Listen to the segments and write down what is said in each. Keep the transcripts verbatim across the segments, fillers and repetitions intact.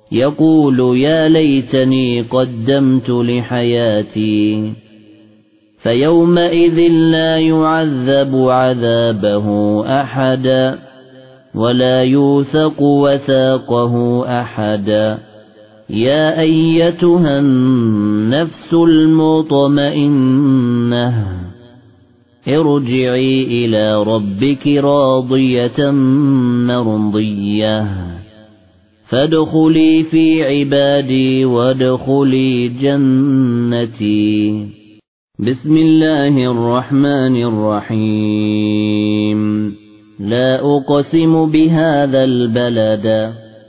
يقول يا ليتني قدمت لحياتي فيومئذ لا يعذب عذابه أحد ولا يوثق وثاقه أحد يا أيتها النفس المطمئنة ارجعي إلى ربك راضية مرضية فادخلي في عبادي وادخلي جنتي. بسم الله الرحمن الرحيم. لا أقسم بهذا البلد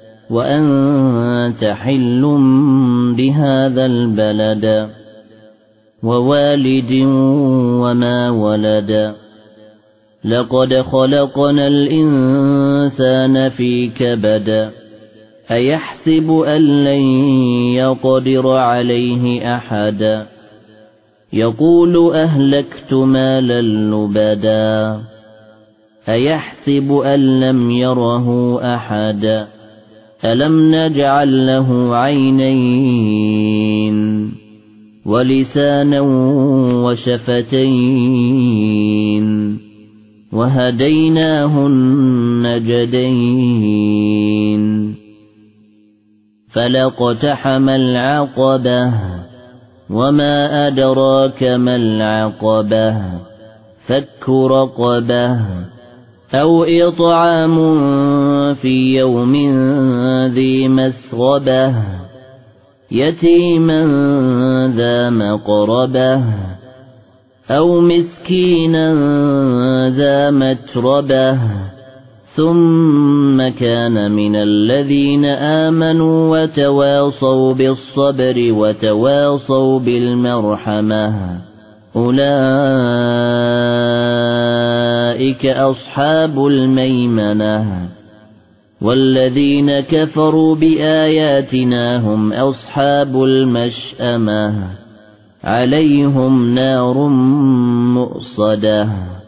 وأنت حل بهذا البلد ووالد وما ولد لقد خلقنا الإنسان في كبد أيحسب أن لن يقدر عليه أحد يقول أهلكت مالا لبدا أيحسب أن لم يره أحد ألم نجعل له عينين ولسانا وشفتين وهديناه النجدين فلاقتحم العقبة وما أدراك ما العقبة فك رقبة أو إطعام في يوم ذي مسغبة يتيما ذا مقربة أو مسكينا ذا متربة ثم كان من الذين آمنوا وتواصوا بالصبر وتواصوا بالمرحمة أولئك أصحاب الميمنة والذين كفروا بآياتنا هم أصحاب المشأمة عليهم نار مؤصدة.